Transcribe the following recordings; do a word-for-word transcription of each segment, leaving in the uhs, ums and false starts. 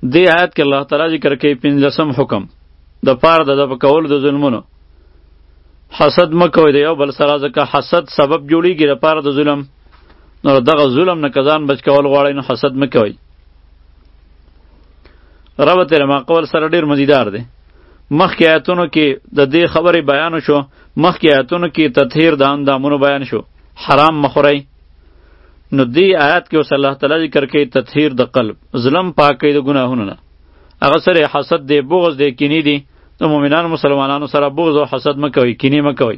دې آیت کې الله تعالی ذکر کوي پنځلسم حکم د پاره د دفع کولو د ظلمونو. حسد مه کوئ د یو بل سره، ځکه حسد سبب جوړیږي د پاره د ظلم. نو دغه ظلم نه که ځان بچ کول غواړئ نو حسد مه کوئ. ربط یې له ما قول سره ډېر مزیدار دی. مخکې آیتونو کې د دې خبرې بیان شو، مخکې آیتونو کې تطهیر د اندامونو بیان شو، حرام مه خورئ. نو دې آیات کې اوس الله تعالی ذکر کوي تطهیر د قلب، ظلم پاکوي د ګناهونو نه. هغه سره حسد دی، بغض دی، کینې دی. د مؤمنانو مسلمانانو سره بغض او حسد مه کوئ، کینې مه کوئ.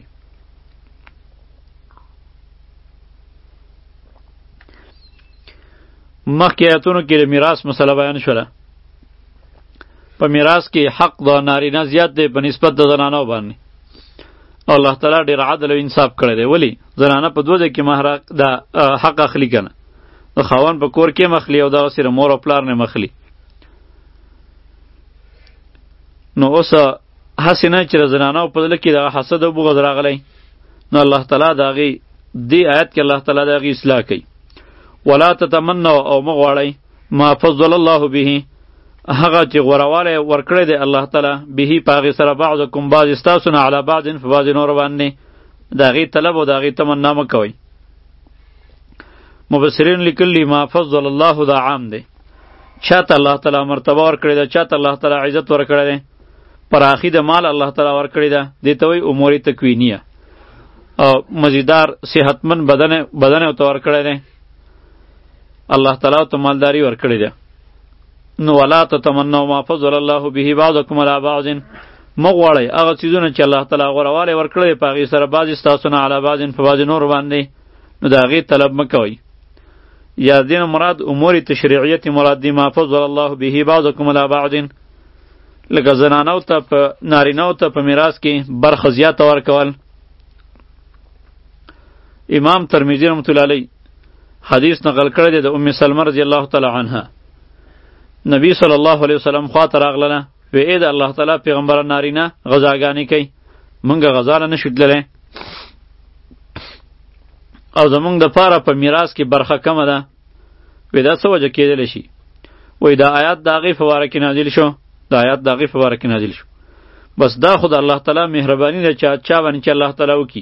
مخکې آیتونو کې د میراث مسله بیان شوله. په میراث کې حق د نارینه زیات دی په نسبت د زنانو باندې. او الله تعالی ډېر عدل او انصاف کړی دی. ولی زنانه په دوه ځای کې مهر د حق اخلي کنه، د خاوند په کور کې مخلي او دغسې د مور او پلار نه مخلي. نو اوس هسې نه چې د زنانو په زړه کې دغه حسد او بغض راغلی، نو الله تعالی د هغې دې آیت کې الله تعالی د هغې اصلاح کوي. ولا تتمنوا او مه غواړئ ما فضل الله به، هغه چې غوروالی ورکړی دی الله تعالی به په هغې سره بعضکم بعض ستاسو نه علی بعض په بعض نورو باندې، د هغې طلب او د هغې تمنا مه کوئ. مبصرین لیکلي ما فضل الله دا عام دی، چاته الله تعالی مرتبه ورکړې ده، چاته الله تعالی عزت ورکړی دی، پراخي د مال الله تعالی ورکړی ده، دې ته وایي امور تکوینیه. او مزیدار صحتمند بدن بدن ورته ورکړی دی، الله تعالی ته مالداري ورکړې ده. نو ولا تتمنوا ما فضل الله به بعضکم علی بعض، مه غواړئ هغه څیزونه چې الله تعالی غوروالی ورکړی په هغې سره بعضې ستاسو نه علی بعض په بعضې نورو باندې، نو د هغې طلب مه کوئ. یا دین مراد امور تشریعیت مراد دی، ما فضل الله به بعضکم علی بعض، لکه زنانو ته په نارینهو ته په میراث کې برخه زیاته ورکول. امام ترمذی رحمت الله علیه حدیث نقل کړی دی د ام سلمه رضی الله تعالی عنها. نبی صلی الله علیه وسلم خواته راغله، وی ای د الله تعالی پیغمبر نارینه غذاګانې کوي، مونږه غذا له نشو تللی او زمونږ دپاره په میراث کې برخه کمه ده. وی دا څه وجه کېدلی شي؟ وی دا آیات د هغې په باره کې نازل شو، دا آیات د هغې په باره کې نازل شو. بس دا خو د الله تعالی مهرباني ده چې چا باندې چې الله تعالی وکړي.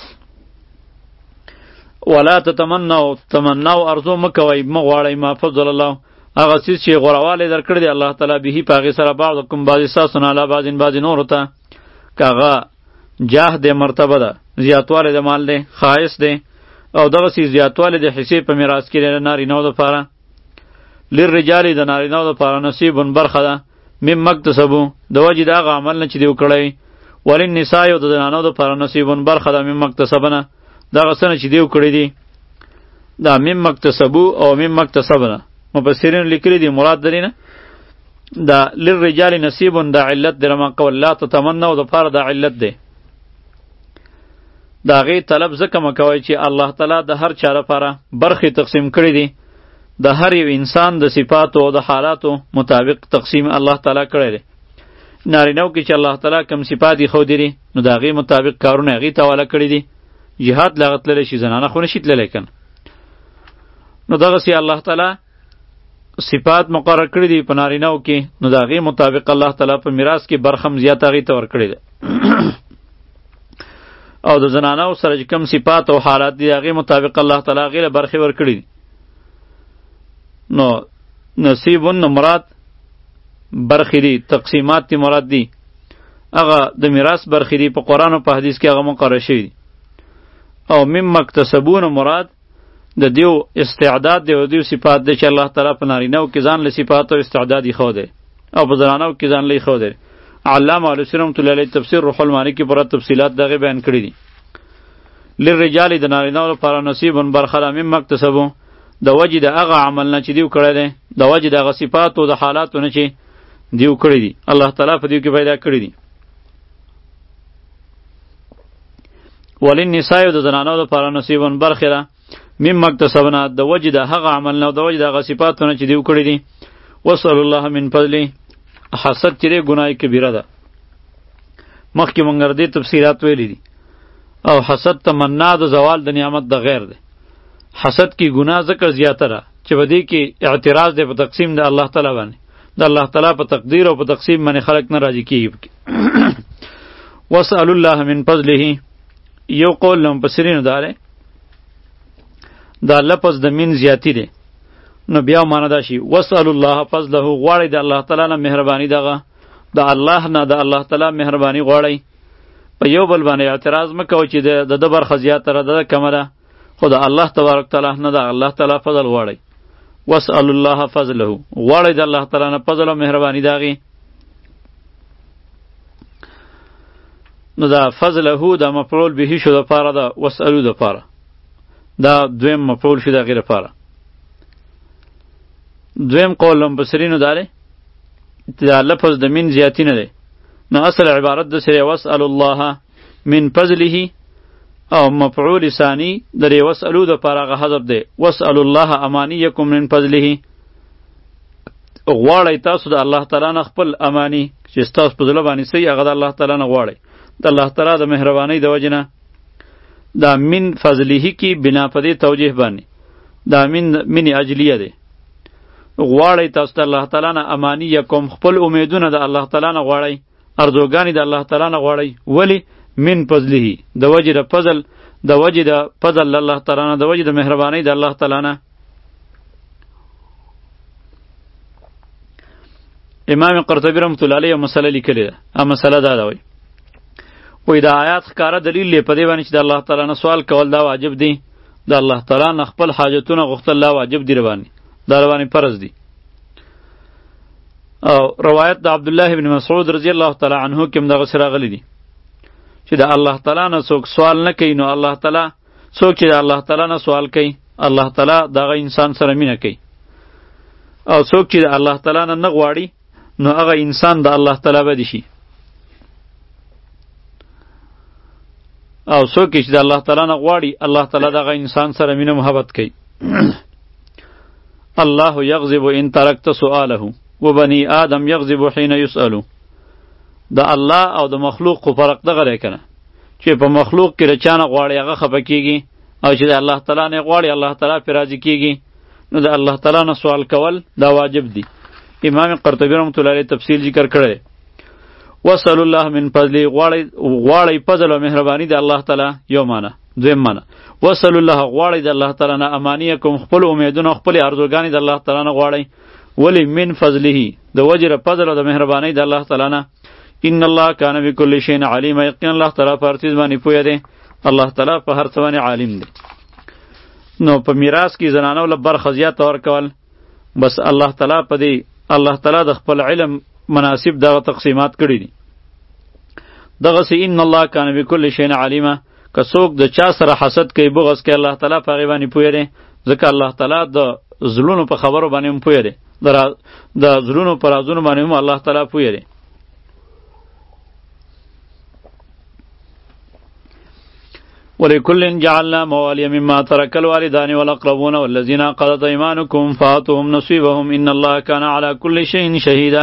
ولا تتمنوا تمنوا ارزو مه کوئ، مه غواړئ ما فضل الله، هغه څیز چې غوروالی در کړی دی الله تعالی به په هغې سره بعضکم بعضې ستاسو نه علی بعض بعضې نورو ته، که هغه جاه دی، مرتبه ده، زیاتوالی د مال دی، خایس دی، او دغسې زیاتوالی د حصې په میراث کې دی د نارینهو دپاره. للرجال د نارینهو دپاره نصیب برخه ده مما اکتسبو، د وجې د هغه عمل نه چې دی وکړی. وللنساء د زنانو دپاره نصیب برخه ده مما اکتسبنه، دغه څه نه چې دی وکړی دي، دا مما اکتسبو او مما اکتسبنه. مفسرین لیکلی دی مراد دلی نه دا للرجال نصیب دا علت دی رما قول لا تتمنوا د پاره دا علت دی. دا غي طلب ځکه مکوئ چې الله تعالی د هر چا لپاره برخې تقسیم کړی دي، د هر یو انسان د صفاتو او د حالاتو مطابق تقسیم الله تعالی کړی دی. نارینهو کې چې الله تعالی کم صفات یې ښودي دي نو د هغې مطابق کارونه هغې ته حواله کړي دي. جهاد له هغه تللی شي، زنانه خو نشي تللی کنه. نو دغسې الله تعالی صفات مقرر کړی دي په نارینهو کې، نو د هغې مطابق الله تعالی په میراث کې برخه هم زیاته هغې ته ورکړې ده. او د زنانو سره چې کوم صفات او حالات دي هغې مطابق الله تعالی هغې له برخې ورکړي دي. نو نصیبون مراد برخې دي، تقسیمات دي مراد دي، هغه د میراث برخې دي په قرآن او په حدیث کې هغه مقرر شوي دي. او مما اکتسبون مراد د دیو استعداد دی او دیو صفات دی چې الله تعالی په نارینهو کې ځان له صفات او استعداد یې ښودی او په زنانو کې ځان له یې ښودی. علامه علوسي رحمت الله علیه تفسیر روح المعانی کې پوره تفصیلات دغې بیان کړي دي. للرجال د نارینهو لپاره نصیب برخه ده مما اکتسبو، د وجې د هغه عمل نه چې دیو کړی دی، د وجې د هغه صفاتو او د حالاتو نه چې دیو کړي دي، الله تعالی په دیو کې پیدا کړي دي. وللنساء د زنانو لپاره نصیب برخه ده مما اکتسبنا، د وجې د هغه عمل نه او د وجې د هغه صفاتو نه چې دیو کړي دي. وصل الله من فضله، حسد چې دی ګناه کبیره ده، مخکې مونږ دې تفصیلات ویلي دي. او حسد تمنا د زوال د نعمت د غیر ده. حسد کی ګناه ذکر زیاته ده چې په دې کې اعتراض دی په تقسیم د الله تعالی باندې، د الله تعالی په تقدیر او په تقسیم باندې خلق نه راضي کیږي. واسأل الله من فضله یو قول لم پسرینو داره دا لفظ د من زیاتی دی نو بیا معنا دا شي واسأل الله فضله غواړی د الله تعالی نه مهرباني دغه د الله نه د الله تعالی مهرباني غواړی. په یو بل باندې اعتراض مکو چې د د بر خزیات تر د کمه ده خو د الله تبارک تعالی نه د الله تعالی فضل غواړی. واسأل الله فضله غواړی د الله تعالی نه فضل او مهرباني داغي. نو دا فضله دا مفعول به شو د پاره دا واسألو د پاره دا دویم مفعول شو د غیر پاره. دویم قول لم بصرینو داره دا لفظ د من زیاتی نه ده نو اصل عبارت د سره واسأل الله من فضله او مفعول ثانی در واسألو د پاره حذف ده واسأل الله امانیکم من فضله غواړی تاسو د الله تعالی نه خپل امانی چې تاسو په ځله باندې سي هغه د الله تعالی نه غواړی د الله تعالی د مهرباني د وجنه دا من فضله کی بنا پدې توجیه باندې دا من من اجلیه ده غواړی تاسو د الله تعالی نه امانی یکم خپل امیدونه د الله تعالی نه غواړی ارزوګانی د الله تعالی نه غواړی ولی من فضله د وجه د فضل د وجه د فضل الله تعالی نه د وجه د مهرباني د الله تعالی نه. امام قرطبی رحمۃ اللہ علیہ مسئله لیکلی ده ا مسئله دا ده وای وای دا آیات ښکاره دلیل لې په دې باندې چې د الله تعالی نه سوال کول دا واجب دی د الله تعالی نه خپل حاجتونه غوښتل لا واجب دی رواني دا رواني فرض دی. او روایت د عبد الله ابن مسعود رضی الله تعالی عنه کوم دغه سره غلی دی چې د الله تعالی نه څوک سوال نه کوي نو الله تعالی څوک چې د الله تعالی نه سوال کوي الله تعالی دغه انسان سره مینه کوي او څوک چې د الله تعالی نه نه غواړي نو هغه انسان د الله تعالی به دي شي او څوک چې د الله تعالی نه غواړي الله تعالی دغه انسان سره مینه محبت کوي. الله یغضب ان ترکت سؤاله و بنی آدم یغضب حین یسألو. د الله او د مخلوق خو فرق دغه دی کنه چې په مخلوق کې رچانه غواړي هغه خفه کیږي او چې د الله تعالی نه غواړي الله تعالی پرې راضي کیږي نو د الله تعالی نه سوال کول دا واجب دی. امام قرطبی رحمۃ اللہ علیہ تفصیل ذکر کړی وصل الله من فضله غواړي غواړي فضل او مهرباني د الله تعالی یو معنا. دویم معنا وصل الله غواړي د الله تعالی نه امانیکم خپل امیدونه خپل ارزوګانی د الله تعالی نه غواړي ولی من فضله د وجر فضل او د مهرباني د الله تعالی نه. ان الله کان بكل شیء علیم یقینا الله تعالی په هر څه باندې پوهه دی الله تعالی په هر څه باندې عالم دی. نو په میراث کې زنانو له برخه زیات ورکول بس الله تعالی په دې الله تعالی د خپل علم مناسب دغه تقسیمات کړی دي. دغه سي ان الله کان بكل شیء علیم که څوک د چا سره حسد کوي بغض کوي الله تعالی په هغې باندې پوهه دی ځکه الله تعالی د زړونو په خبرو باندې هم پوهه دی د زړونو په رازونو باندې هم الله تعالی پوهه دی. ولكل جعلنا موالي مما ترك الوالدان والأقربون والذين عقدت أيمانكم فآتوهم نصيبهم إن الله كان على كل شيء شهيدا.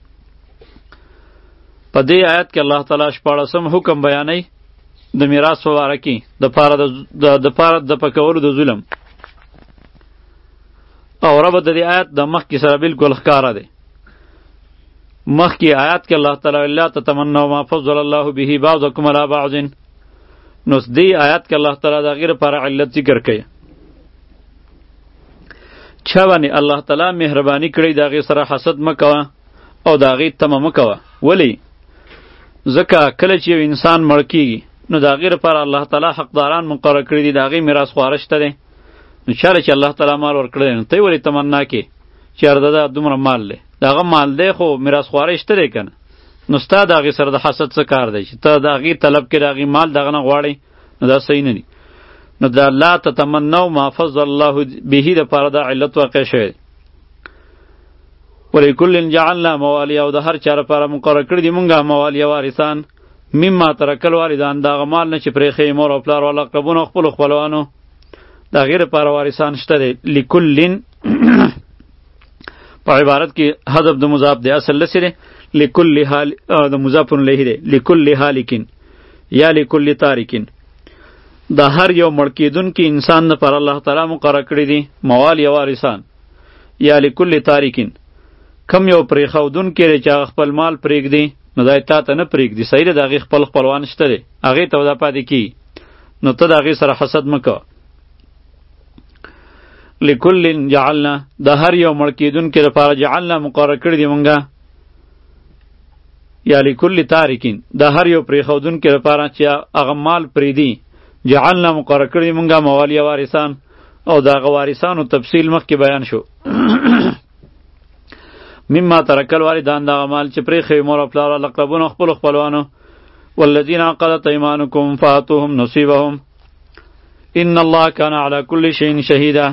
په دې آیت کې الله تعالی شپاړسم حکم بیانوي د میراث په باره کې د پاره د پاره د پکولو د ظلم او رب د دې آیت د مخکې سره بالکل ښکاره دی. مخکې آیت کې الله تعالی لا تتمنوا ما فضل الله به بعضکم علی بعض نو دې آیات کې الله تعالی دا غیر پر علت ذکر کوي چا باندې الله تعالی مهرباني کړی دا غي سره حسد مکوه او دا غي تمه مکوه ولی ځکه کله چې انسان مړ کیږي نو دا غیر پر الله تعالی حقداران مقرر کړی دي دا غي میراث خوارشته دي نو چاله چې الله تعالی مال ورکړي نو ته ولی تمنا کې چې اردا دا دومره مال له داغه مال دی خو میراث خوارشته دی کنه نو ستا د هغې سره د حسد څه کار دی چې ته د هغې طلب کې د هغې مال دغه نه غواړئ نو دا صحیح نه دي. نو دا لا تتمنوا ما فضل الله به دپاره دا علت واقع شوی دی. ولکل جعلنا موالي او د هر چا لپاره مقرر کړي دي مونږه موالي وارثان مما ترک الوالدان د هغه مال نه چې پرېښی مور او پلار والاقربون او خپلو خپلوانو د هغې لپاره وارثان شته دی. لکلین په عبارت کې حذف د مضاف دی اصل لسې دی لکل حال د مضاف الیه دی لکل حالکین یا لکل تارکین د هر یو مړ کېدونکي انسان لپاره الله تعالی مقرر کړي دي موال یا وارثان یا لکل تارکین کم یو پرېښودونکی دی چې هغه خپل مال پرېږدي نو دا تا ته نه پرېږدي، صحیح ده، د هغې خپل خپلوان شته دی، هغې ته دا پاتې کېږي، نو ته د هغې سره حسد مه کوه. لکل جعلنا، د هر یو مړ کېدونکي لپاره جعلنا مقرر کړي دي مونږه، یا لکل تارکین، د هر یو پرېښودونکي لپاره چې هغه مال پرېږدي، جعلنا مقرر کړي دي مونږه موالی وارثان، او د هغه وارثانو تفصیل مخکې بیان شو. مما ترکل والدان دغه مال چې پرېښوي مور او پلار الاقربون خپلو خپلوانو، والذین عقدت ایمانکم فآتوهم نصیبهم ان الله کان علی کل شیء شهیدا.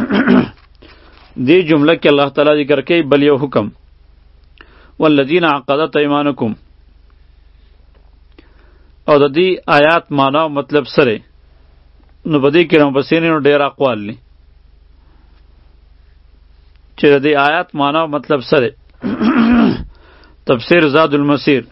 دې جمله کې الله تعالی ذکر کوي بل یو حکم، والذین عقدت ایمانکم، او د دې آیات معنا او مطلب سره نو په دې کې مفسرینو ډېر اقوال دي چې د دې آیات معنا او مطلب سره. تفسیر زاد المسیر،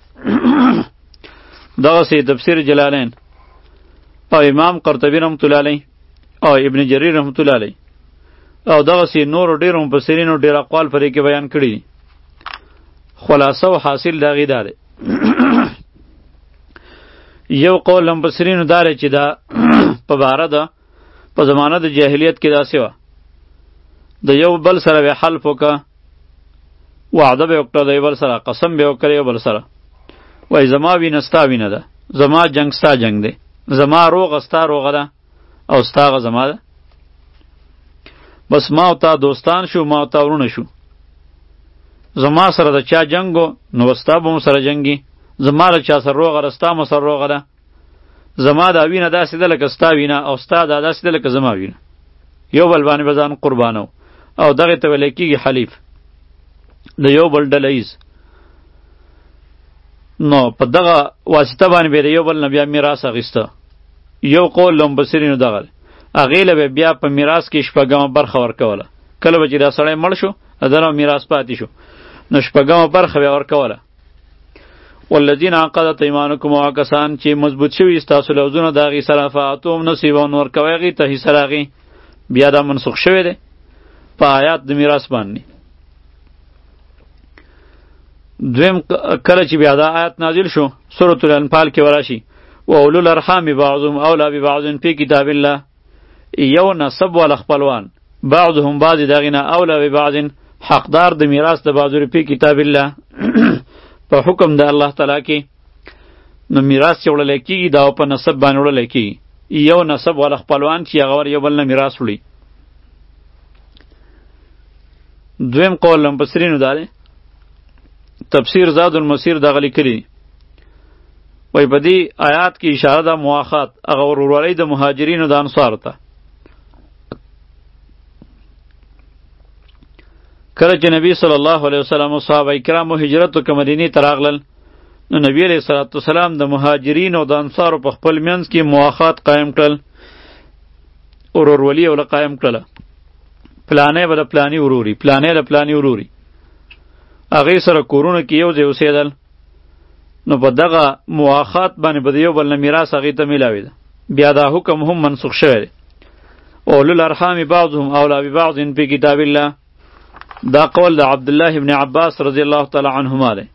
دغسې تفسیر جلالین، او امام قرطبی رحمت الله علیه، او ابن جریر رحمت الله علیه، او دغسې نورو ډېرو مفسرینو ډېر اقوال په دې کې بیان کړي دي. خلاصه او حاصل د هغې دا دی. یو قول مفسرینو دا دی چې دا په باره ده په زمانه د جاهلیت کې داسې وه، د یو بل سره به حلف وکړه، وعده به وکړه د یو بل سره، قسم به وکړه یو بل سره، وایي زما وینه ستا وینه ده، زما جنگ ستا جنگ دی، زما روغه ستا روغه ده، او ستا هغه زما ده. بس ما او تا دوستان شو، ما او تا ورونه شو، زما سره د چا جنګو نو ستا به مو سره جنګي، زما له چا سره روغه ده ستا مو سره روغه ده، زما دا وینه داسې ده لکه ستا وینه، او ستا دا داسې ده لکه زما وینه، یو بل باندې به ځان قربانو، او دغې ته ویلی کېږي حلیف، د یو بل ډله ایز. نو په دغه واسطه باندې به د یو بل نه بیا میراث اخیسته. یو قول له مبصرینو دغه دی، هغې له به بیا په میراث کې شپږمه برخه ورکوله، کله به چې دا سړی مړ شو د ده نه میراث پاتې شو نو شپږمه برخه به ورکوله. والذین عقدت ایمانکم، هغه کسان چې مضبوط شوي ستاسو لوزونه د هغې سره، فآتوهم نصیبهم، ورکوئ هغې ته حصه د هغې. بیا دا منسوخ شوی دی په آیات د میراث باندې. دویم کله چې بیا دا آیات نازل شو سورة الانفال کې وراشي، و اولو الارحام بعضهم اولی ببعض فی کتاب الله، یو نسب والا خپلوان بعضهم بعض د هغې نه اولی ببعض، حقدار د میراث د بعضو فی کتاب الله، په حکم د الله تعالی کې. نو میراث چې وړلی کېږي دا په نسب باندې وړلی کېږي، یو نسب والا خپلوان چې هغه ور یو بل نه میراث وړي. دویم قول مفسرینو دا دی، تفسیر زاد المسیر دغه لیکلي وایي په دې آیات کې اشاره ده مواخات، هغه ورورولۍ د مهاجرینو د انصارو ته. کله چې نبی صلی الله علیه وسلم او صحابه کرامو هجرت وکړ مدینې ته راغلل، نو نبی علیه الصلاة والسلام د مهاجرینو او د انصارو په خپل منځ کې مواخات قایم کړل، ورورولي یې قایم کړله. پلانی به د پلانی وروري، پلانی د پلانی وروري، هغې سره کورونه کې یو ځای اوسېدل. نو په دغه مواخات باندې به د یو بل نه میراث هغې ته میلاوېده. بیا دا حکم هم منسوخ شوی دی. اولو الارحام بعضهم اولی ببعض فی کتاب الله، دا قول د عبدالله ابن عباس رضی الله تعالی عنهما دی.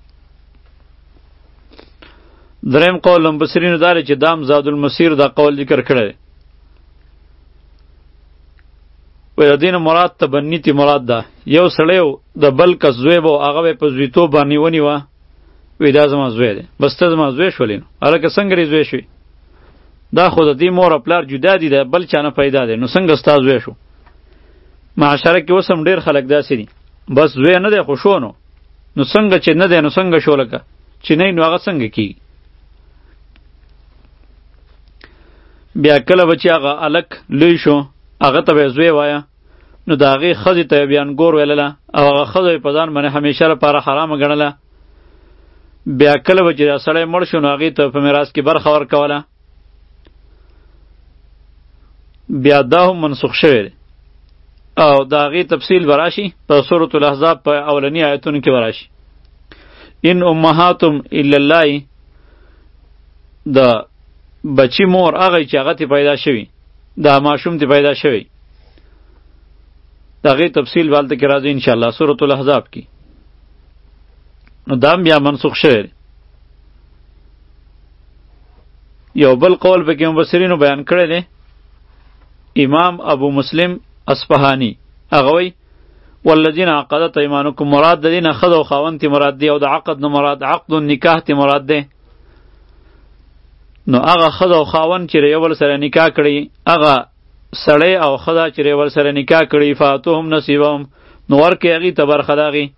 دریم قول مفسرینو دا دی چې دام زاد المسیر دا قول ذکر کړی دی. وی د دین مراد تبنی تی مراد ده، یو سړی د بل کس زوی به هغه به په زویتوب باندې ونیوه، وی دا زما زوی دی، بس ته زما زوی شولې، نو هلکه څنګه دې زوی شوې، دا خو د دې مور او پلار جدا دي، د بل چا نه پیدا دی، نو څنګه ستا زوی شو. معاشره کې اوس هم ډېر خلک داسې دي، بس زوی نه دی خو شو، نو نو څنګه چې نه دی نو څنګه شو، لکه چې نه نو هغه څنګه کېږي. بیا کله به چې هغه هلک لوی شو هغه ته به یې زوی وایه، نو د هغې ښځې ته یې بیا انګور ویلله، او هغه ښځه یې په ځان باندې همیشه لپاره حرامه ګڼله. بیا کله به چې دا سړی مړ شو نو هغې ته په میراث کې برخه ورکوله. بیا دا هم منسوخ شوی دی، او د هغې تفصیل به راشي په سورة الاحزاب په اولني آیتونو کې به راشي. ان امهاتم الا الله، د بچی مور هغه چې هغه تی پیدا شوي، دا ماشوم تی پیدا شوی، د د هغې تفصیل به هلته کې راځي انشاءالله سورة الاحزاب کې. نو دا هم بیا منسوخ شوی دی. یو بل قول پکې مفسرینو بیان کړی دی، امام ابو مسلم اصفهانی هغه وایي والذین عقدت ایمانکم مراد د دې نه ښځه او خاوند تی مراد دی، او د عقد نه مراد عقد النکاح تی مراد دی. نو هغه ښځه او خاوند چې یو بل سره نکاح کړي، هغه سړی او ښځه چې یو بل سره نکاح کړي، فاتوهم نصیبهم، نو ورکړئ هغې ته برخه د هغې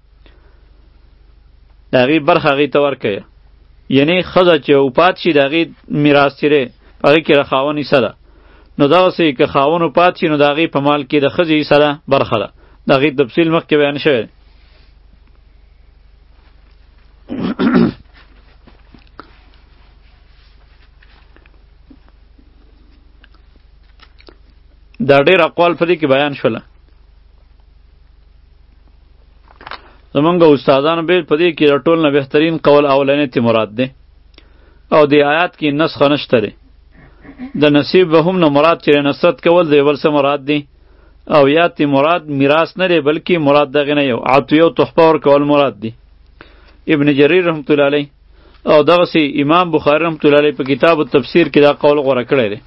د هغې برخه هغې ته ورکړئ. یعنې ښځه چې وفات شي د هغې میراث چې دی په هغې کې د خاوند حصه ده. نو دغسې که خاوند وفات شي نو د هغې په مال کې د ښځې حصه ده، برخه ده. د هغې تفصیل مخکې بیان شوی دی. دا ډېر اقوال په دې کې بیان شوله. زمونږ استادانو بیل په دې کې د ټول نه بهترین قول اولنی تی مراد دی، او د آیات کې نسخه نشته دی. د نصیب به هم نه مراد چې نصرت کول د یو بل څه مراد دی، او یا تی مراد میراث نه دی بلکې مراد دغه نه یو عطیه او تحفه ورکول مراد دی. ابن جریر رحمت الله علیه او دغسې امام بخاری رحمت الله علیه په کتاب التفسیر کې دا قول غوره کړی دی.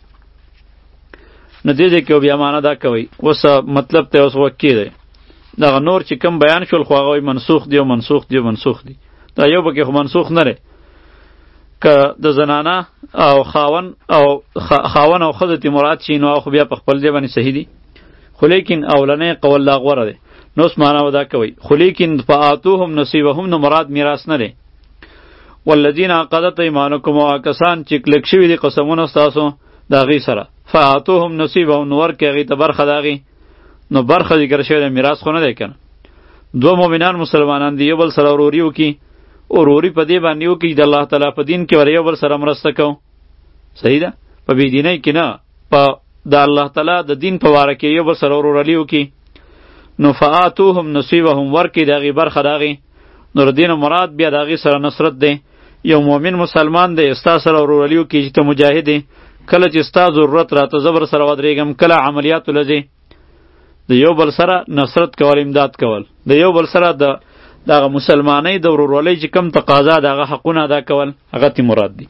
نو دې ځای کې بیا معنا دا کوي اوس مطلب ته اوس وکې دی. دغه نور چې کم بیان شول خو هغه منسوخ دی او منسوخ دی او منسوخ دی. دا یو پکې خو منسوخ نه دی، که د زنانه او خاون او خاون او ښځه تی مراد شي نو خو بیا په خپل ځای باندې صحیح دی، خو لیکن اولنی قول لا غوره دی. نو اوس معنا ودا کوي خو لیکن فآتوهم نصیبهم نو مراد میراث نه دی. والذین عقدت ایمانکم، او کسان چې کلک شوي دي قسمونه ستاسو د هغې سره، فآتوهم نصیبهم نو ورکړئ هغې ته برخه د هغې. نو برخه ذکر شوی دی، میراث خو نه دی که نه. دوه مؤمنان مسلمانان دي، یو بل سره وروري وکړي، وروري په دې باندې وکړي د الله تعالی په دین کې ور یو بل سره مرسته کوو، صحیح ده، په بېدینۍ کې نه، په د الله تعالی د دین په باره کې یو بل سره ورورلي وکړي. نو فآتوهم نصیبهم ورکړي د هغې برخه د هغې. نو د دې نه مراد بیا د هغې سره نصرت دی. یو مؤمن مسلمان دی ستا سره ورورلي وکړي چې ته مجاهد یې، کله چې ستا ضرورت راته زه بر سره ودرېږم، کله عملیاتو له ځې، د یو بل سره نصرت کول، امداد کول، د یو بل سره د دغه مسلمانۍ د ورورولۍ چې کم تقاضا د هغه حقونه ادا کول، هغه تی مراد دي.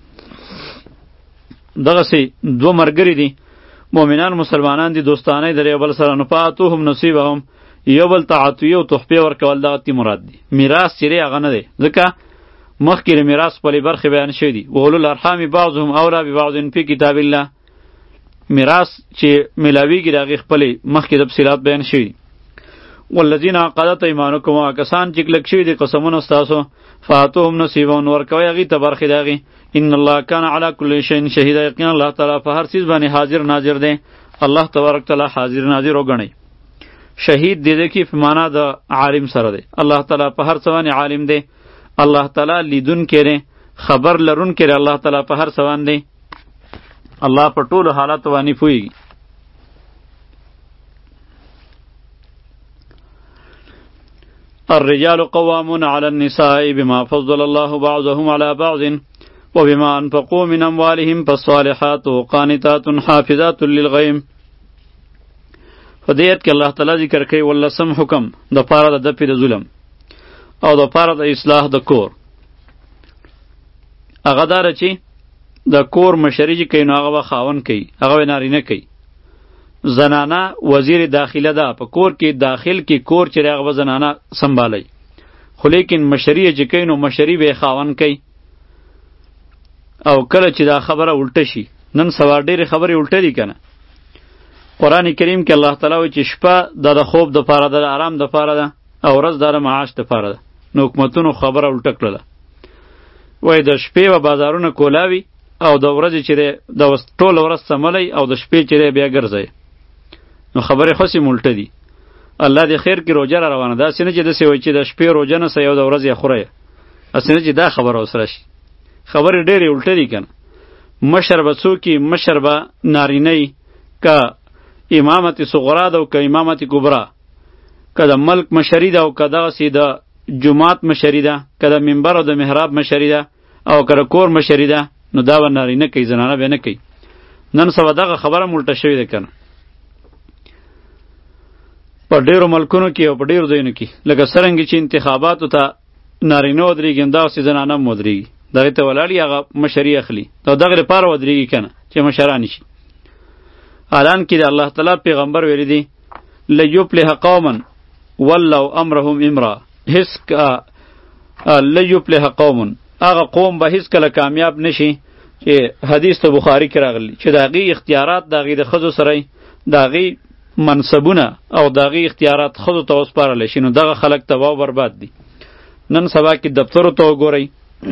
دغسې دوه ملګري دي، مؤمنان مسلمانان دي، دوستانۍ د یو بل سره، نو فآتوهم نصیبهم، یو بل ته عطیه او تحفې ورکول دغه تی مراد دي. میراث چې دی هغه نه دی، ځکه مخکې د میراث خپلې برخې بیان شوي دي. واولو الارحام بعضهم اولی ببعض فی کتاب الله، میراث چې میلاویږي د هغې خپلې مخکې تفصیلات بیان شوي. والذین عقدت ایمانکم، کسان چې کلک شوي دي قسمونه ستاسو، فآتوهم نصیبهم ورکوئ هغې ته برخې د هغې. ان الله کان علی کل شیء شهیدا، یقینا الله تعالی په هر څیز باندې حاضر ناظر دی. الله تبارک تعالی حاضر ناظر وګڼئ. شهید دې ده کې په معنا د عالم سره دی. الله تعالی په هر څه باندې عالم دی. الله تعالی لیدونکی دی، خبر لرونکی دی. الله تعالی په هر څه باندې، الله په ټولو حالاتو باندې پوهېږي. الرجال قوامون على النساء بما فضل الله بعضهم على بعض وبما انفقوا من اموالهم فالصالحات قانتات حافظات للغیب. فدیت کې الله تعالی ذکر کوي ولسم حکم د پاره د دفع د ظلم او د پاره د اصلاح د کور. هغه داره چې د کور مشري چې کوي نو هغه به خاوند کوي، هغه به نارینه کوي. زنانه وزیر داخله ده، په کور کې داخل کې کور چې هغه به زنانه سنبالي، خو لیکن مشري چې کوي نو مشري به خاوند کوي. او کله چې دا خبره الټه شي، نن سبا ډېرې خبرې الټه دي که نه. قرآن کریم کې الله تعالی وایي چې شپه دا د خوب دپاره ده، د آرام دپاره ده، او ورځ دا د معاش دپاره ده. نو حکومتونو خبره الټه کړله، وایي د شپې به بازارونه کولاوي او د ورځې چې دی د ټوله ورځ سملی او د شپې چې دی بیا ګرځئ. نو خبرې خسې ملټه دي. الله دې خیر کې روژه را روانه ده، هسې نه چې داسې وایي چې د شپې روژه نه سه او د ورځې یې خوره یې، هسې نه چې دا خبره ورسره شي. خبرې ډېرې الټه دي که نه. مشر به څوک وي؟ مشر به نارینه وي، که امامت صغرا ده او که امامت کبرا، که د ملک مشري ده او که دغسې د جماعت مشري ده، که د منبر او د محراب مشري ده، او که د کور مشري ده، نو دا به نارینه کوي، زنانه به نه کوي. نن سبا دغه خبره ملټه شوې ده که نه. په ډیرو ملکونو کې او په ډیرو ځایونو کې لکه څرنګه چې انتخاباتو ته نارینه ودرېږي همدغسې زنانه هم ودرېږي دغې ته ولاړي هغه مشري اخلي او دغه لپاره ودرېږي که نه چې مشران شي. حالان کې د الله تعالی پیغمبر ویلی دی لیفلح قوما ولو امرهم امرا هیڅ لیفلح قوم هغه قوم به هیڅ کله کامیاب نشي چې حدیث ته بخاری کې راغلی چې د هغې اختیارات د هغې د ښځو سره د هغې منصبونه او د هغې اختیارات ښځو ته وسپارلی شي نو دغه خلک تباه و برباد دي. نن سبا کې دفترو ته وګورئ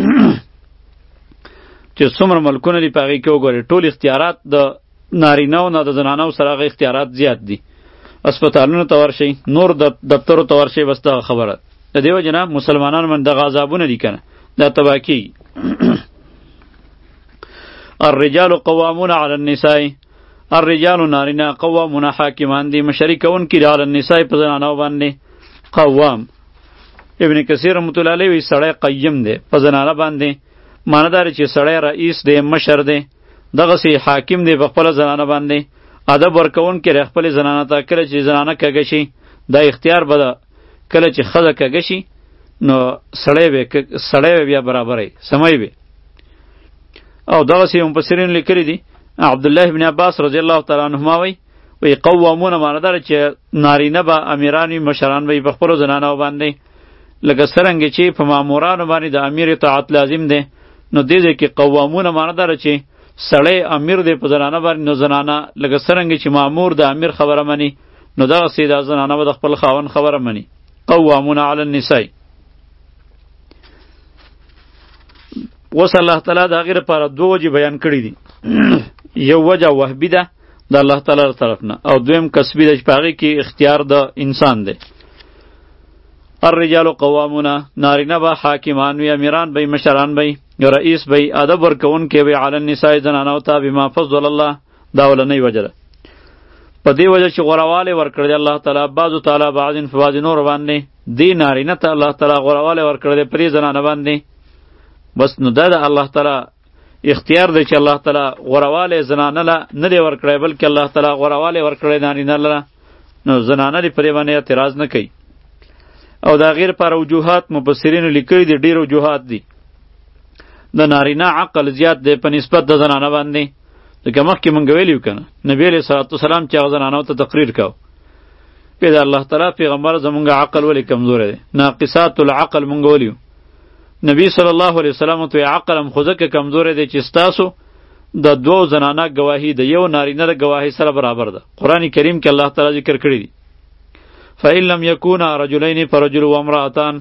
چې څومره ملکونه دي په هغې کې وګورئ ټول اختیارات د نارینهو نه د زنانو سره هغه اختیارات زیات دي. اسپتالونو ته ورشئ نور دفترو ته ورشئ بس دغه خبره د دې وجې نه مسلمانان من دغه عذابونه دي که نه دا تباه کېږي. الرجال قوامون علی النساء الرجال نارینه قوامون حاکمان دي مشري کوونکي دي علی النساء په زنانو باندې. قوام ابن کثیر رحمت الله علیه وی سړی قیم دی په زنانه باندې معنی دا چې سړی رئیس دی مشر دی دغسې حاکم دی په خپله زنانه باندې ادب ورکوونکی دی خپلې زنانه ته کله چې زنانه کږه شي دا اختیار به ده کله چې ښځه کږه شي نو سړی به سړی به بیا برابری سمی به. او دغسې مفسرین لیکلي دي عبدالله بن عباس رضی الله تعالی عنهما وی وی قوامونه معنی دا چې نارینه به امیران وي مشران به یې په خپلو زنانو باندې لکه څرنګه چې په مامورانو باندې د امیر اطاعت لازم دی نو دې ځای کې قوامونه معنی دا چې سړی امیر دی په زنانه باندې نو زنانه لکه څرنګه چې مامور د امیر خبره مني نو دغسې دا زنانه به د خپل خاوند خبره مني. قوامون علی النساء. اوس الله تعالی د هغې لپاره دوه وجې بیان کړي دي یو وجه وهبي ده د الله تعالی له طرف نه او دویم کسبي ده چې په هغې کې اختیار د انسان دی. الرجال قوامون نارینه به حاکمان وي امیران به مشران به رئیس به ادب ورکوونکی به علی النساء زنانو ته بما فضل الله دا اولنۍ وجه ده. په دې وجه چې غوروالی ورکړی دی الله تعالی بعضو تعالی بعضین په بعضې نور باندې دې نارینه ته الله تعالی غوروالی ورکړی دی پرې زنانه باندې بس نو دا د الله تعالی اختیار دی چې الله تعالی غوروالی زنانه له نه دی ورکړی بلکې الله تعالی غوروالی ورکړی نارینه له نو زنانه دې پرې باندې اعتراض نه کوي. او دا غیر پر وجوهات مفسرینو لیکلي دي ډیر وجوهات دي. د نارینه عقل زیات دی په نسبت د زنانه باندې ځکه مخکې مونږ ویلي وو که نه نبي علیه صلات وسلام چې هغه زنانو ته تقریر کو بیا د الله تعالی پیغمبر زمونږ عقل ولې کمزوری دی ناقصات العقل مونږ ویلي وو نبی صلی الله علیه وسلم ته عقل هم خو ځکه کمزوری دی چې ستاسو د دوو زنانه ګواهي د یو نارینه د ګواهي سره برابر ده. قرآن کریم کې الله تعالی ذکر کړی دی فإن لم يكونا رجلين فرجل وامرأتان.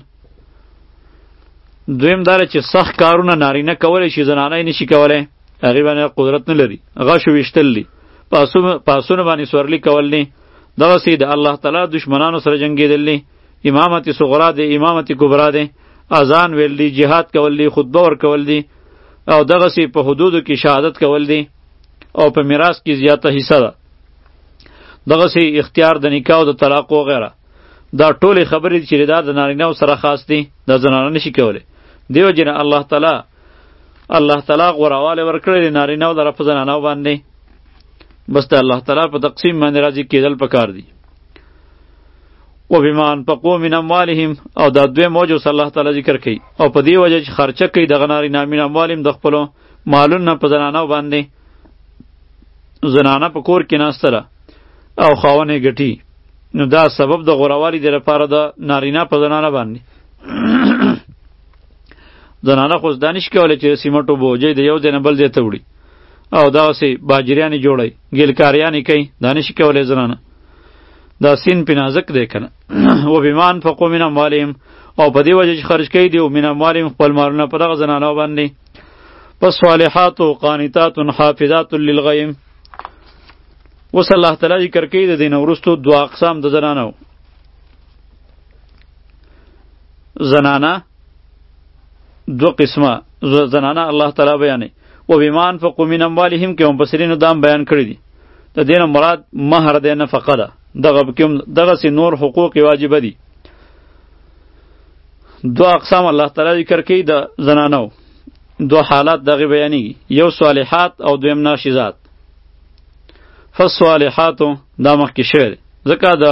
دویم داره چې سخت کارونه نارینه کولی شي زنانه یې نشي کولی هغې باندې قدرت نه لري غش ویشتل دي پاسونه باندې سورلي کول دي دغسې د الله تعالی دشمنانو سره جنګېدل دي امامت صغرا دی امامت کبرا دی اذان ویل دي جهاد کول دي خطبه ورکول دي او دغسې په حدودو کې شهادت کول دي او په میراث کې زیاته حصه ده دغسې اختیار د نکاح او د طلاق وغیره دا ټولې خبرې چې دا د نارینهو سره خاص دي دا زنانه نشي کولی. دیو جنه الله تعالی الله تعالی غوروالی ورکړی دی نارینهو لره په زنانو باندې بس د الله تعالی په تقسیم باندې راضي کېدل پکار دي. و بما انفقوا من اموالهم او دا دویم وجه اوس الله تعالی ذکر کوي او په دې وجه چې خرچه کوي دغه نارینه من اموالهم د خپلو مالونه په زنانو باندې زنانه په کور کې ناسته ده او خاونه ګټي نو دا سبب د غوروالی دی لپاره د نارینه په زنانه باندې زنانه خو زده نشي کولی چې سیمټو بوجۍ د یو ځای نه بل ځای ته وړي او دغسې باجریانې جوړی ګیلکاریانې کوي دا نشي کولی زنانه دا سین پې نازک دی که نه و بما انفقوا من اموالهم او په دې وجه چې خرج کوي دي من اموالهم خپل مالونه په دغه زنانو باندې پس صالحات قانتات حافظات للغیب. اوس الله تعالی ذکر کوي د دې نه وروستو دوه اقسام د زنانو زنانه دو قسمه زنانه الله تعالی بیانوي و بما انفقوا من اموالهم کې مفسرینو دام بیان کړی دي د دې نه مراد مهر دی نفقه ده دغه کوم دغسې نور حقوق واجبه دي. دو اقسام الله تعالی ذکر کوي د زنانو دو حالات دغه بیانېږي یو صالحات او دویم ناشزات. فالصالحات دا مخکې شوی دی ځکه د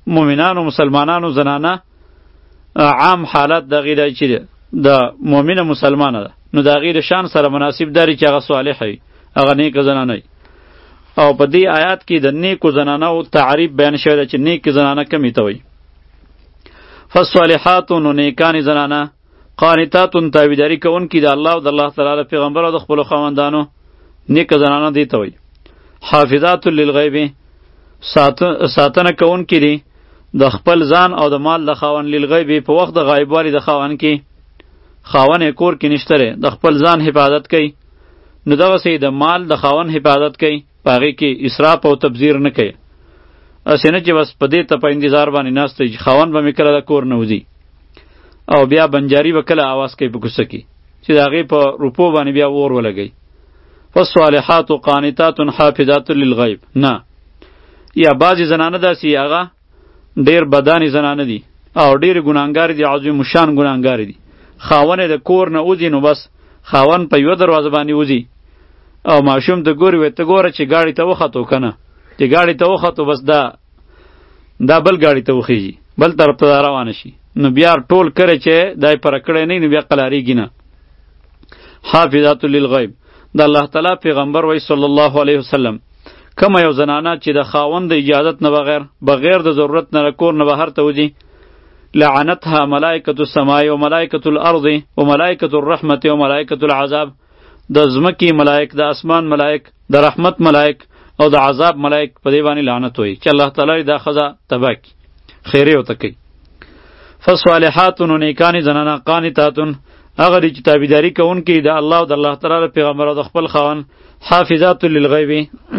مؤمنانو مسلمانانو زنانه عام حالت د غیر چې د مؤمنه مسلمانه ده نو د غیر شان سره مناسب داری چې هغه صالح وي هغه نیک زنانه وي او په دې آیات کې د نیکو زنانه او تعریف بیان شوی ده چې نیک زنانه کمی ته وي فالصالحات نو نیکان زنانه قانتات تابعداري کوونکي د الله او د الله تعالی پیغمبر او د خپل خواندانو نیک زنانه دی ته وي حافظات للغیب ساتنه کوونکي دي د خپل ځان او د مال د خاون للغیب په وخت د غایبوالي د خاون کې خاون یې کور کې نشته د خپل ځان حفاظت کوي نو دغسې د مال د خاون حفاظت کوي په هغې کې اسراف او تبذیر نه کوي هسې نه چې بس په دې ته په انتظار باندې ناست وي چې خاون به مې کله د کور نه وځي او بیا بنجاري به کله آواز کوي په کوڅه کې چې د هغې په روپو باندې بیا اور ولګوي فالصالحات قانتات حافظات للغیب نه یا بعضې زنانه داسې هغه ډیر بدانی زنانه دي او ډیر ګناهګار دي عظیم شان ګناهګار دي خاون د کور نه وځي نو بس خاون په یو دروازه باندې وځي او ماشوم ته ګوري وي ته ګوره چې گاډي ته وختو کنه چې گاډي ته وختو بس دا دا بل گاډي ته وخیږي بل طرف ته روان شي نو بیا ټول کړي چې دای پر کړي نه نو بیا قلاریږي نه حافظات للغیب د الله تعالی پیغمبر وای صلی الله علیه وسلم کما یو زنانه چې د خاوند د اجازت نه بغیر بغیر د ضرورت نه کور نه بهر ته وځي لعنتها ملائکة السماء و ملائکة الارض و ملائکة الرحمت و ملائکة العذاب د ځمکې ملائک د اسمان ملائک د رحمت ملائک او د عذاب ملائک په دې باندې لعنت وایي چې الله تعالی دا ښځه تباه کړي خیرې ورته کوي فالصالحات نو نیکانې زنانه قانتات هغه دي چې تابعداري کوونکي د الله او د الله تعالی پیغمبر او د خپل خاوند حافظات للغیب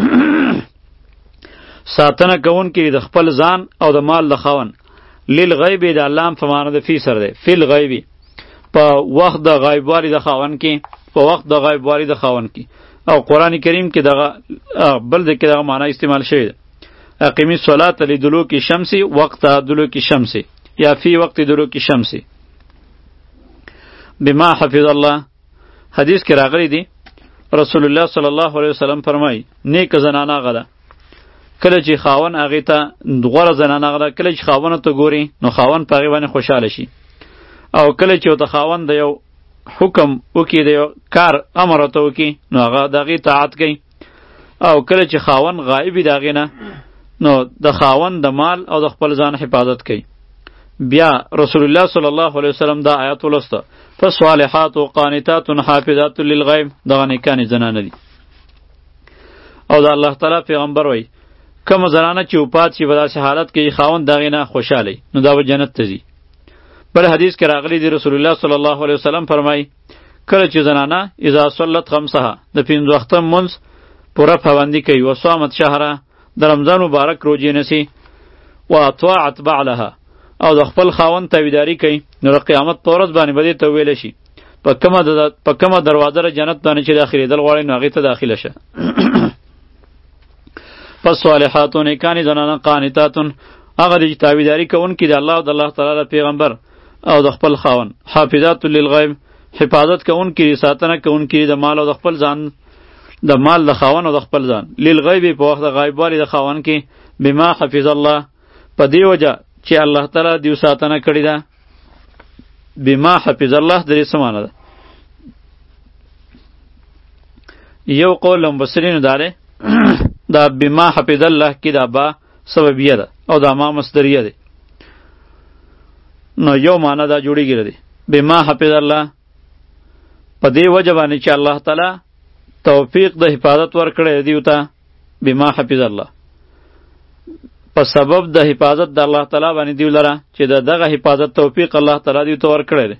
ساتنه کوونکي د خپل ځان او د مال د خاوند للغیب د الله په معنا د فی سره ده فی الغیب په وخت د غایبوالي د خاوند کې په وخت د غایبوالي د خاوند کې او قران کریم کې دغه بل د کې دغه معنا استعمال شوی ده اقیمی الصلاة لدلوک الشمس وقت دلوک الشمس یا فی وقت دلوک الشمس بما حفظ الله حدیث کې راغلی دی رسول الله صلی الله علیه وسلم فرمای نیک زنانه غده کله چې خاون هغې ته غوره زنانه غده کله چې خاون ته ګوري نو خاون په هغې باندې خوشحاله شي او کله چې ورته خاون د یو حکم وکړي د یو کار امر ورته وکړي نو هغه د هغې طاعت کوي او کله چې خاون غایب وي د هغې نه نو د خاون د مال او د خپل ځان حفاظت کوي بیا رسول الله صلی الله علیه وسلم دا آیات ولسته فالصالحات قانتات حافظات للغیب دغه نیکانې زنانه دي او د الله تعالی پیغمبر وایي کومه زنانه چې وفات شي په داسې حالت کې خاوند د هغې نه خوشحاله نو دا به جنت ته ځي بل حدیث کې راغلی دی رسول الله صلی الله علیه وسلم فرمایي کله چې زنانه اذا صلت خمسها د پنځه وخته لمونځ پوره پابندي کوي و صامت شهره د رمضان مبارک روجې نیسي و اطاعت بعلها او د خپل خاوند تابعداري کوي نو د قیامت په ورځ باندې به دې ته ویلی شي په کومه په کومه دروازه د جنت باندې چې داخلېدل غواړئ نو هغې ته داخله شه پس صالحات نیکانې زنانه قانتات هغه دي چې تابعداري کوونکي د الله او د الله تعالی پیغمبر او د خپل خاوند حافظات للغیب حفاظت کوونکي ساتنه کوونکي د مال او د خپل ځان د مال د خاوند او د خپل ځان للغیب په وخت د غایبوالي د خاوند کې بما حفظ الله په دې وجه چې الله تعالی دیو ساتنه کړې ده بما حفظ الله درې څه معنی ده یو قول مبصرینو داره دا بما حفظ الله کې دا با سببیه ده او دا ما مصدریه ده نو یو معنی دا جوړیږي ده بما حفظ الله په دې وجه باندې چې الله تعالی توفیق د حفاظت ورکړی دیو ته بما حفظ الله په سبب د حفاظت د الله تعالی باندې دیو لره چې د دغه حفاظت توفیق الله تعالی دیو ته ورکړی دی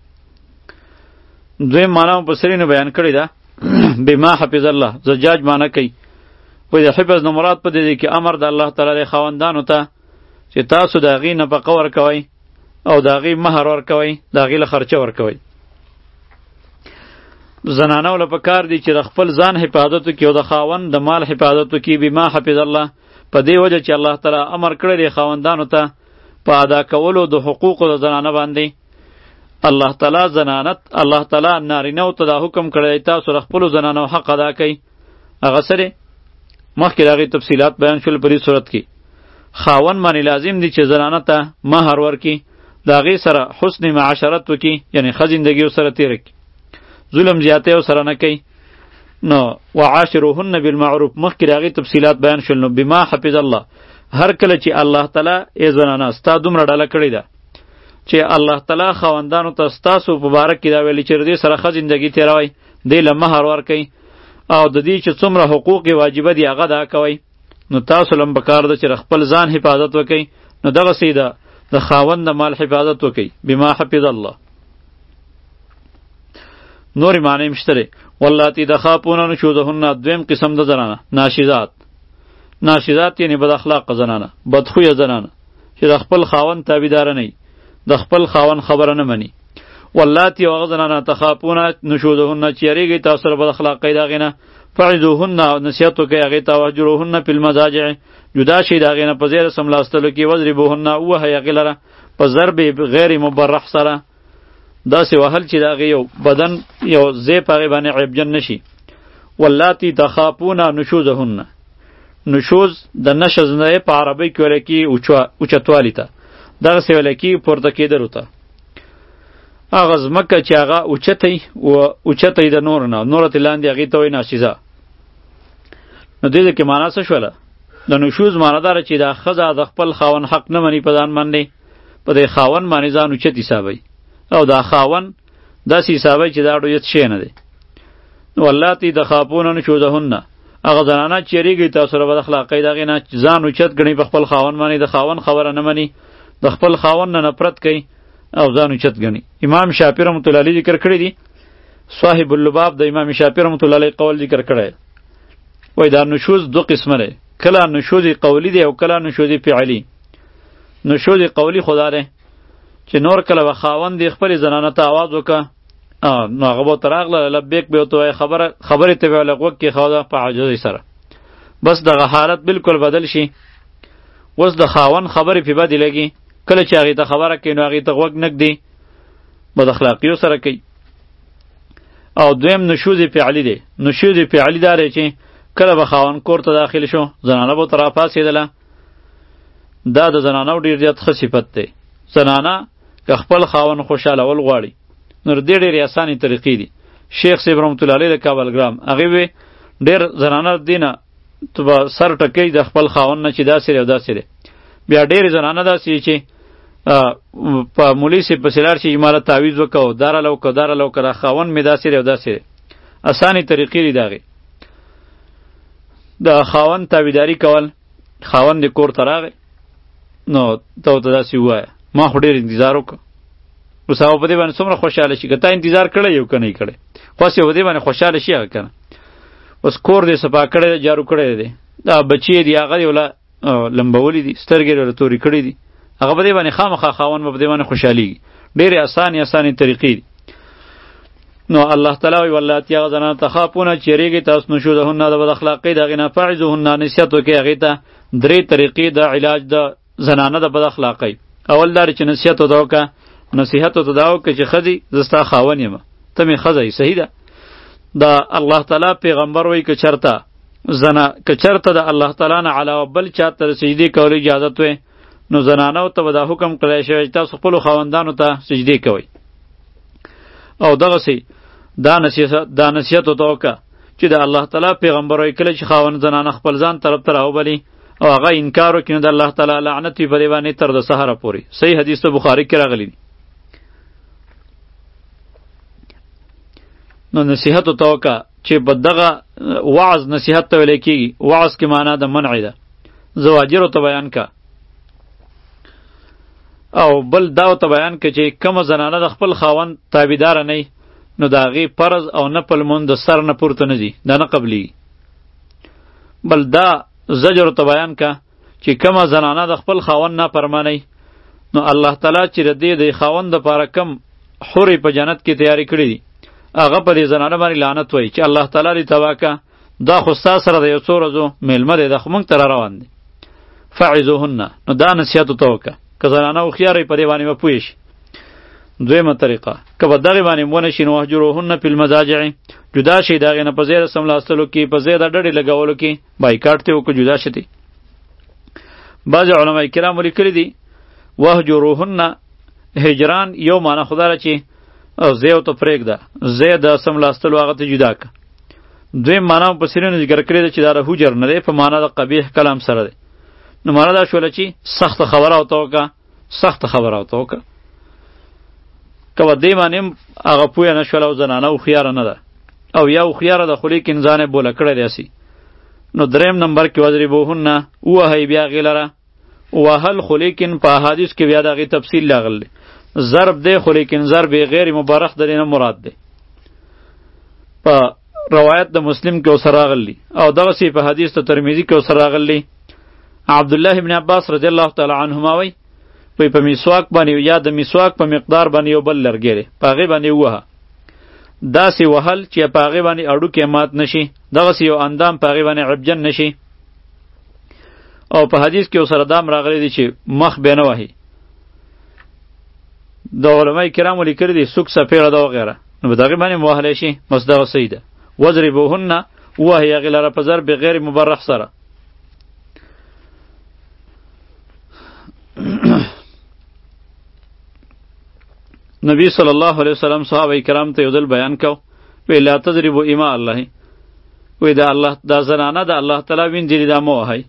دویم معنی مفسرینو بیان کړی ده بما حفظ الله زجاج معنی کوي وایي د حفظ نه مراد په دې دی کې امر د الله تعالی د خاوندانو ته چې تاسو د هغې نفقه ورکوئ او د هغې مهر ورکوئ د هغې له خرچه ورکوئ زنانو له پکار دي چې د خپل ځان حفاظت وکړي او د خاوند د مال حفاظت وکړي بما حفظ الله په دې وجه چې الله تعالی امر کړی دی خاوندانو ته په ادا کولو د حقوقو د زنانه باندې الله تعالی زنانت الله تعالی نارینهو ته دا حکم کړی دی تاسو د خپلو زنانو حق ادا کوئ هغه سره مخکې د هغې تفصیلات بیان شول په دې صورت کې خاون باندې لازم دی چې زنانه ته مهر ورکړي، د هغې سره حسن معاشرت وکړي، یعنې ښه زندګي ورسره تېره کړي، ظلم زیاتی ورسره نه کوي. نو وعاشروهن بالمعروف مخکې د هغې تفصیلات بیان شول. نو بما حفظ الله، هر کله چې الله تعالی ای زنانه ستا دومره ډله کړې ده چې الله تعالی خاوندانو ته ستاسو په باره کې دا ویلي چې د دې سره ښه زندګي تېروئ، دې له مهر ورکئ او د دې چې څومره حقوق واجبه دي هغه ادا کوئ. نو تاسو له هم پکار ده چې خپل ځان حفاظت وکئ. نو دغسې ده د خاوند د مال حفاظت وکئ بما حفظ الله. نورې معنی هم شته دی. واللاتی تخافون نشوزهن، دویم قسم د زنانه ناشزات. ناشزات یعنی بد اخلاق زنانه، بدخویه زنانه چې د خپل خاوند تابعدار نه وي، د خپل خاوند خبره نه مني. واللاتی هغه زنانه تخافون نشوزهن چې یریږئ تاسو سره بد اخلاقۍ د هغې نه، فعظوهن او نصیحت وکئ هغې ته، واهجروهن فی المضاجع، جدا شئ د هغې نه په ځای د سملاستلو کې، واضربوهن ووهئ هغې لره په ضرب غیر مبرح سره، داسې وهل چې د هغې یو بدن یو ځای په هغې باندې عیبجن نه شي. واللاتی تخافون نشوزهن، نشوز د نشز نه په عربۍ کې ویلی کېږي اوچتوالي ته، دغسې ویلی کېږي پورته کېدلو ته. هغه ځمکه چې هغه اوچتی و اوچتی د نور نه نوره ترې لاندې هغې ته وایي ناشیزه. نو دې کې معنا څه شوله؟ د نشوز معنا داره چې دا ښځه د خپل خاوند حق نه مني په ځان باندې، په دې خاوند باندې ځان اوچت حسابوي او دا خاوند داسې حسابوي چې دا ډویت شی نه دی. نو واللاتی تخافون نشوزهن، هغه زنانه چې یریږئ تاسو سره بد اخلاقۍ د هغې نه، ځان اوچت ګڼئ په خپل خاوند باندې، د خاوند خبره نه مني، د خپل خاوند نه نفرت کوي او ځان اوچت ګڼي. امام شافعي رحمت الله علیه ذکر کړی دی، صاحب اللباب د امام شافعي رحمت الله علیه قول ذکر کړی، وایي دا نشوز دو قسمه دی، کله نشوز قولی دی او کله نشوز فعلی. نشوز قولی خدا دی چې نور کله به خاوند دی خپلې زنانه ته آواز وکړه، نو هغه به ورته راغله لبیک به ورته وایي، خبره خبرې ته به یې لږ غوږ کېښوده په عاجزۍ سره، بس دغه حالت بالکل بدل شي. اوس د خاوند خبرې پې بدې لګي، کله چې هغې ته خبره کوي نو هغې ته غوږ نه ږدي، بد اخلاقیو سره کوي. او دویم نشوز فعلی دی. نشوز فعلی دا دی چې کله به خاوند کور ته داخل شو، زنانه به ورته راپاڅېدله، دا د زنانو ډېر زیات ښه صفت دی. زنانه که خپل خاوند خوشحالول غواړي نو دې ډېرې اسانې طریقې دي. شیخ صاحب رحمت الله علیه د کابلګرام هغې وې ډېر زنانه دې نه ته به سر ټکوي د خپل خاوند نه چې داسې دی او داسې دی. بیا ډېرې زنانه داسې چې په مولي صاحب پسې لاړ شي، ماله تعویض وکړه، داره وکړه داره وکړه، دا خاوند مې داسې دی او داسې دی. اسانې طریقې دي د هغې. د خاوند تابعداري کول، خاوند دې کور ته راغی نو ته ورته داسې ووایه ما خو ډېر انتظار وکړه، اوس هغه په دې باندې څومره خوشحاله شي که تا انتظار کړی یو که نه یې کړی، خو هسې په دې باندې خوشحاله شي هغه که نه. اوس کور دې صفا کړی دی، جارو کړی دی، دا بچې دي هغه دې وله لمبولي دي، سترګې یې وله تورې کړي دي، هغه په دې باندې خامخا خاوند به په دې باندې خوشحالېږي. ډېرې اسانې اسانې طریقې دي. نو الله تعالی وایي واللاتی هغه زنانه تخافونه چې یریږئ تاسو نشوزهن د بد اخلاقۍ د هغې نه، فعظوهن نصیحت وکړئ هغې ته. درې طریقې د علاج د زنانه د بد اخلاقۍ. اول دا چې نصیحت ورته وکړه، نصیحت ورته دا وکړه چې ښځې زه ستا خاوند یم، ته مې ښځه یې، صحیح ده. د الله تعالی پیغمبر وایي که چېرته زنا که چېرته د الله تعالی نه علاوه بل چا ته د سجدې کولو اجازت وی نو زنانو ته به دا حکم کړی شوی چې تاسو خپلو خاوندانو ته سجدې کوئ. او دغسې دا نصیحت دا نصیحت ورته وکړه چې د الله تعالی پیغمبر وایي کله چې خاوند زنانه خپل ځان طرف ته راوبلي او هغه انکار وکړي نو د الله تعالی لعنت وي په دې باندې تر د سهاره پورې. صحیح حدیث ته بخاري کې راغلی دی. نو نصیحت ورته وکړه چې په دغه وعظ نصیحت ته ویلی کېږي. وعظ کې معنا د منع ده. زواجر ورته بیان که او بل دا ورته بیان که چې کومه زنانه د خپل خاوند تابعداره نه وي نو د هغې فرض او نفل مونځ د سر نه پورته نه ځي، دا نه قبلیږي. بل دا زجر ورته بیان که چې کومه زنانه د خپل خاوند نافرمانۍ نو الله تعالی چې د دې د خاوند دپاره کم حورې په جنت کې تیاری کړي دي هغه په دې زنانه باندې لعنت وایي چې الله تعالی دې تباه که، دا خو ستا سره د یو څو ورځو میلمه دی، دا خو موږ ته را روان دی. فعظوهن، نو دا نصیحت ورته وکړه. که زنانه هوښیاره وي په دې باندې به پوه شي. دویمه طریقه که په دغې باندې ونه شي نو واهجروهن فی المضاجع، جدا شي د هغې نه په ځای د سملاستلو کې، په ځای د ډډې لګولو کې بایکاټ ته وکړو، جدا شي. بعض علماء کرام لیکلی دي وهجروهن هجران یو معنی خدای چې زیو ته پرېږده، زی د سم لاستلو هغه ته جدا که. دویم معنا مفسرینو ذکر کړې ده چې دا هجر نه دی، په معنا د قبیح کلام سره دی. نو معنا دا شوله چې سخت خبره ورته وکړه، سخت خبره ورته وکړه. که په دې باندې هغه پوهه نه شوله او زنانه هوښیاره نه ده او یا هوښیاره ده خو لیکن ځان یې بوله کړی دی هسې. نو دریم نمبر کې وضربوهن ووهئ بیا هغې لره. وهل خو لیکن په احادیث کې بیا د هغې تفصیل راغلی. ضرب دی خو لیکن ضرب غیر مبارک د دې نه مراد دی. په روایت د مسلم کې اوسره راغلی او دغسې په حدیث د ترمذي کې اوسره راغلی. عبدالله ابن عباس رضی الله تعالی عنهما وایي وایي په مسواک باندې یا د مسواک په مقدار باندې یو بل لرګی دی، په هغې باندې ووهه. داسې وهل چې په هغې باندې اډوکې مات نشي، دغسې یو اندام په هغې باندې عبجن نشي. او په حدیث کې اوسره دام راغلی دی چې مخ بیا نه وهي. د علماء کرامو لیکلي دي سوک سپېړه ده وغیره، نو په دغې باندې وهلی شي، بس دغه صحیح ده. وضربوهن ووهئ هغې لره په ضرب غیر مبرح سره. نبی صلی الله علیه وسلم صحابه کرام ته یو ځل بیان کو، وی لا تضربوا اماء الله، وی دا الله دا زنانه د الله تعالی وینځلي دا مه وهئ.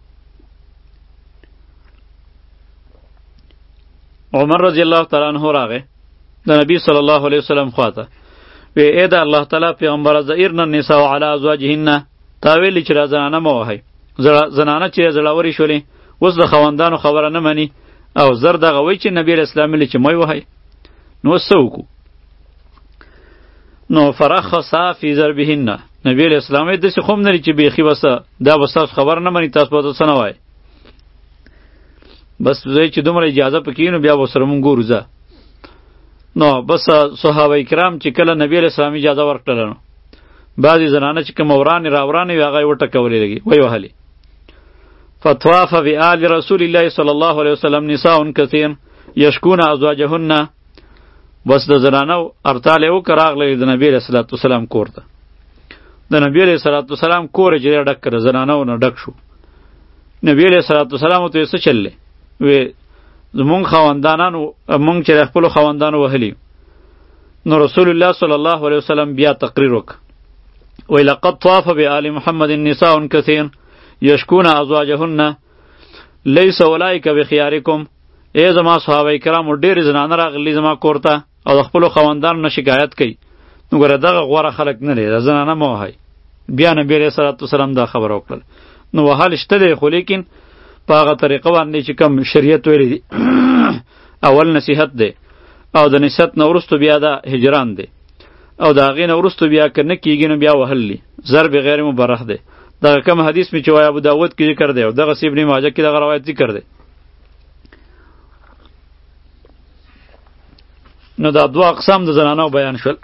عمر رضی الله تعالی عنہ راغی د نبی صلی الله علیه وسلم خواته، وی ای د الله تعالی پیغمبره ظهرن النساء علی ازواجهن، تا ویلي چې دا زنانه مه وهئ. زنانه چې زړورې شولې اوس د خاوندانو خبره نه مني او زر دغه وایي چې نبی اسلام ویلي چې مه یې وهئ. نو څه وکړو؟ نو فرخصا فی ضربهن، نبی علیہ السلام یې داسې خو هم نه لري چې بیخي بس دا به ستاسو خبره نه مني، تاسو به ورته څه نه وایئ. بس زه چې دومره اجازه پکې نو بیا به سره مونږ ګورو ځه. نو بس صحابه کرام چې کله نبی علیہ السلام اجازه ورکړله نو بعضې زنانه چې کوم ورانې راورانې وې هغه یې وټکولې لګي ویې وهلې. فطواف بآل رسول الله صلی الله علیه وسلم نساء کثیر یشکون ازواجهن، بس د زنانو ارتال یې وکړه راغلی د نبی علیه صلات وسلام کور ته. د نبی علیه صلات وسلام کور یې چې ډک کړه، زنانو نه ډک شو. نبی علیه صلات وسلام ورته یې څه چللی؟ وی زمونږ خاوندانانو مونږ چې د خپلو خاوندانو وهلي. نو رسول الله صلی الله علیه وسلم بیا تقریر وکړ، وی لقد طاف بآل محمد نساء کثیر یشکون ازواجهن لیس اولئک بخیارکم. ای زما صحابه کرامو ډېرې زنانه راغلي زما کور ته او د خپلو خاوندانو نه شکایت کوي. نو ګوره دغه غوره خلک نه دی، د زنانه مه وهئ. بیا نبی علیه صلات وسلام دا خبره وکړل. نو وهل شته دی خو لیکن په هغه طریقه باندې چې کوم شریعت ویلی دی. اول نصیحت دی او د نصیحت نه وروستو بیا دا هجران دی او د هغې نه وروستو بیا که نه کېږي نو بیا وهل دی، ضرب غیر مبرح دی. دغه کم حدیث مې چې وایي ابو داود کې ذکر دی او دغسې ابن ماجه کې دغه روایت ذکر دی. نو دا دوه اقسام د زنانو بیان شول.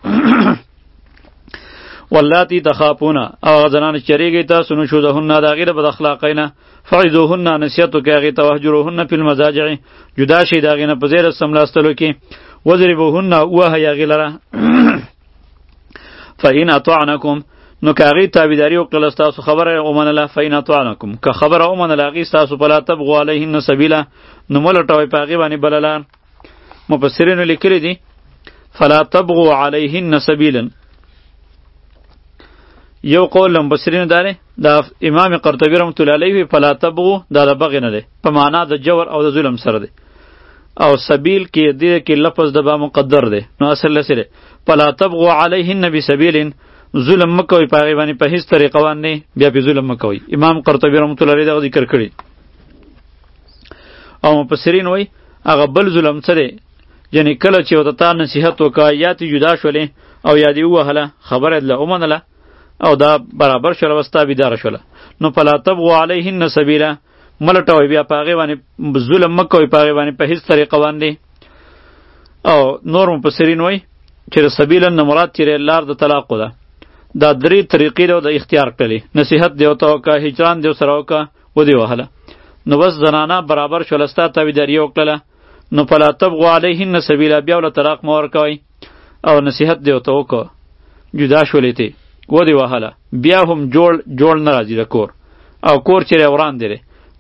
واللاتی تخافون، او هغه زنانې چې چریږئ تاسو نشوزهن د هغې د بد اخلاقۍ نه، فعظوهن نصیحت وکړئ هغې ته، وهجروهن فی المضاجع، جدا شئ د هغې نه په ځای د سملاستلو کې، وضربوهن ووهئ هغې لره. فإن اطعنکم، نو که هغې تابعداري وکړله ستاسو خبره یې ومنله، فإن اطعنکم، که خبره ومنله هغې ستاسو، فلا تبغوا علیهن سبیله، نو مه لټوئ په هغې باندې بله لار. مفسرینو لیکلی دي فلا تبغوا علیهن سبیلا. یو قول مفسرینو دا دی، دا امام قرطبي رحمت الله علیه فلا تبغوا دا د بغې نه دی، په معنا د جور او د ظلم سره دی. او سبیل کې دې کې لفظ د با مقدر دی، نو اصل لسې دی فلا تبغوا علیهن بسبیل، ظلم مه کوئ په هغې باندې په هېڅ طریقه باندې، بیا پې ظلم مه کوئ. امام قرطبي رحمت الله علیه دغه ذکر کړي. او مفسرین وایي هغه بل ظلم څه دی؟ یعنې کله چې ورته تا نصیحت وکړه یا تې جدا شولې او یا دې ووهله خبره یې له ومنله او دا برابر شوله بس تا بیداره شوله، نو فلا تبغوا علیهن سبیله، مه لټوئ بیا په هغې باندې ظلم مه کوئ په هغې باندې په هېڅ طریقه باندې. او نور مفسرین وایي چې د سبیلا نه مراد چې لار د طلاقو ده. دا درې طریقې دی د اختیار کړلې، نصیحت دې ورته وکړه، هجران دې ورسره وکړه، ودې وهله، نو بس زنانه برابر شوله ستا تابعداري یې وکړله، نو فلا تبغوا علیهن سبیلا، بیا ورله طلاق مه ورکوئ او نصیحت دې ورته وکړه، جدا شولې ته ودې وهله، بیا هم جوړ جوړ نه راځي د کور، او کور چیرې وران دی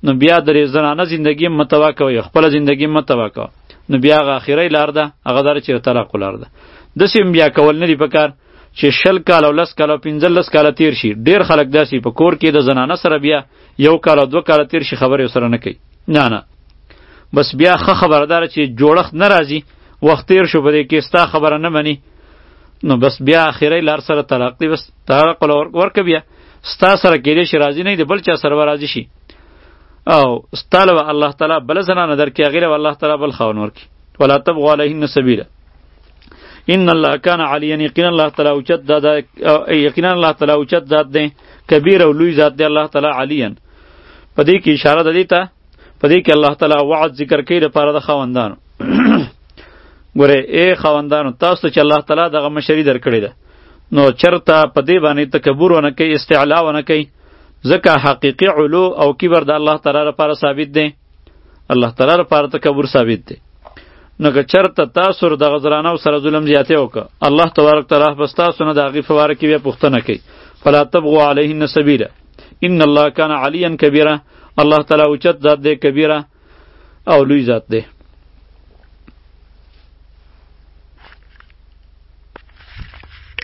نو بیا درې زنانه زندگی متوا کوي، خپل زندگی متوا کوي، نو بیا هغه اخیری لار ده، هغه در چې طلاق لار ده. داسې بیا کول نه دی پکار چې شل کال او لس کال او پنځلس کاله تیر شي. ډیر خلک داسې په کور کې د زنانه سره بیا یو کال او دوه کاله تیر شي خبرې سره نه کوي. نه نه، بس بیا ښه خبردار چې جوړښت نه راځي، وخت تیر شو په دې کې ستا خبره نه مني، نو بس بیا اخیری لار سره طلاق دی. بس طلاق ورکه بیا ستا سره کېدی شي راضي نه دی، بل چا سره راضي شي او ستاله الله تعالی بل زنانه درکې غیره والله تعالی بل خاون ورکی. ولا تبغوا علیهن سبیلا ان الله کان علیا، یقینا الله تعالی اوچت ذات، یقینا الله تعالی اوچت ذات دی، کبیر او لوی ذات دی الله تعالی علیا. په دې کې اشاره ده دیته، په دې کې الله تعالی وعد ذکر کوي لپاره د خاوندانو. ګوره ای خاوندانو، تاسو چې الله تعالی دغه مشري درکړې ده، نو چرته په دې باندې تکبر ونه کوي، استعلا ونه کوي، ځکه حقیقي علو او کبر د الله تعالی لپاره ثابت دی، الله تعالی لپاره تکبر ثابت دی. نو که چرته تاسو دغه زنانو سره ظلم زیاتی وکړه، الله تبارک تعالی بس تاسو نه د هغې په باره کې بیا پوښتنه کوي. فلا تبغوا علیهن سبیلا ان الله کان علیا کبیرا، الله تعالی اوچت ذات دی، کبیره او لوی ذات دی.